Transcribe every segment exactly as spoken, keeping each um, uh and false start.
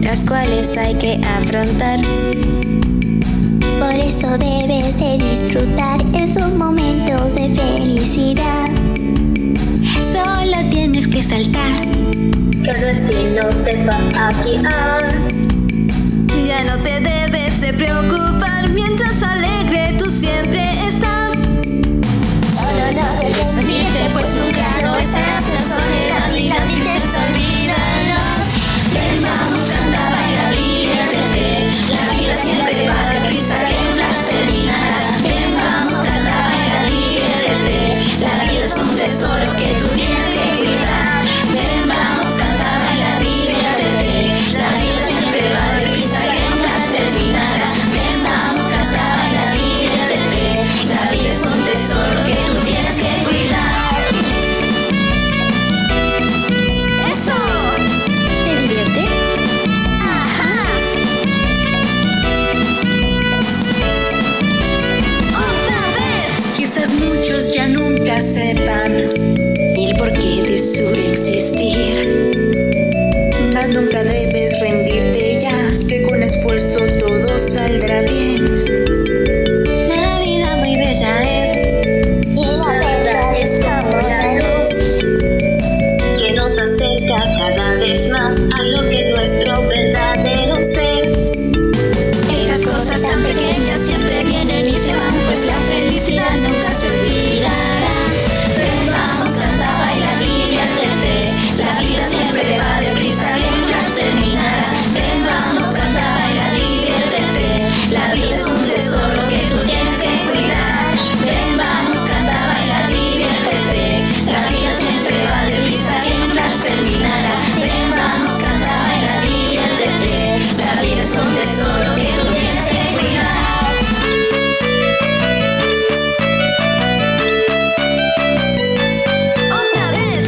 las cuales hay que afrontar. Por eso debes de disfrutar esos momentos de felicidad. Solo tienes que saltar, que el destino te va a guiar. Ya no te debes de preocupar, mientras alegre tú siempre estás. Solo no debes sentirte, pues nunca lo estarás. La soledad y la tristeza olvídalos. Ven, vamos, canta, baila, diviértete. La vida siempre va deprisa, que en flash terminará. Ven, vamos, canta, baila, diviértete. La vida es un tesoro que tú tienes que cuidar. Ven, vamos, canta, baila, diviértete. La vida siempre va deprisa, que en flash terminará. Ven, vamos, canta, baila, diviértete. La vida es un tesoro que tú tienes que cuidar. ¡Eso! ¿Te diviertes? ¡Ajá! ¡Otra vez! Quizás muchos ya nunca sepan el porqué de su existir, mas nunca debes rendirte ya, que con esfuerzo todo saldrá bien. La vida muy bella es, Y la verdad es como la luz. que nos acerca cada vez más a lo que es nuestro verdadero ser. Esas cosas tan pequeñas siempre vienen y se van, pues la felicidad nunca se olvidará. Ven, vamos, canta, baila, diviértete. La vida siempre va deprisa, que en flash terminará. Ven, vamos, canta, baila, diviértete. La vida es un tesoro que tú tienes que cuidar. Ven, vamos, canta, baila, diviértete. La vida siempre va deprisa, que en flash terminará. Ven, vamos, canta, baila, diviértete. La vida es un tesoro que tú tienes que cuidar. ¡Otra vez!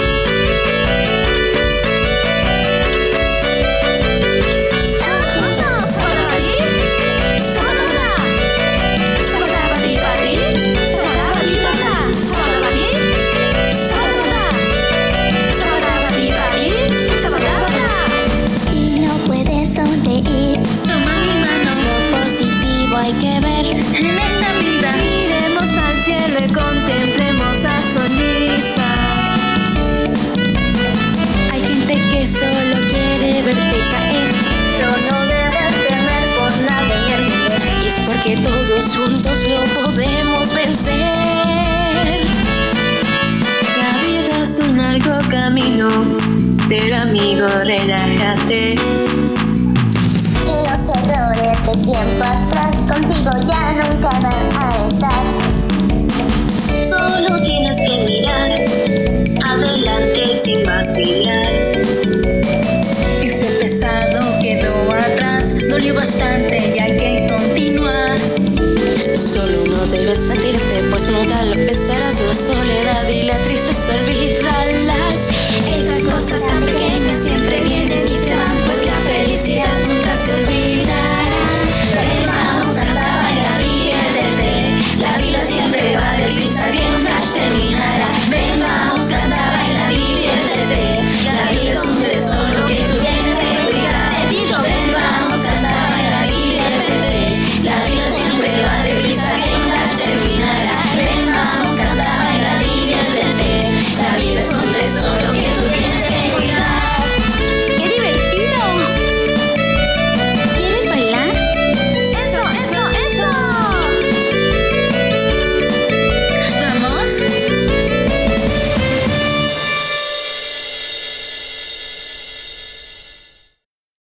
¡Todos juntos! ¡Sabarabati! ¡Sabarabata! ¡Sabarabati, pati! ¡Sabarabati, pata! ¡Sabarabati! ¡Sabarabata! ¡Sabarabati, pati! ¡Sabarabata! Si no puedes sonreír, Toma mi mano, Lo positivo hay que ver. en esta vida Miremos al cielo y contemplemos las sonrisas. Hay gente que solo quiere verte caer, Pero no debes temer por nada en el mundo. y es porque todos juntos lo podemos vencer. La vida es un largo camino, pero amigo, relájate. los errores de tiempo atrás contigo ya nunca van a estar. Solo tienes que mirar adelante sin vacilar. ese pesado quedó atrás, dolió bastante y hay que continuar. Solo no debes sentirte, pues nunca lo que serás. La soledad y la tristeza olvidar.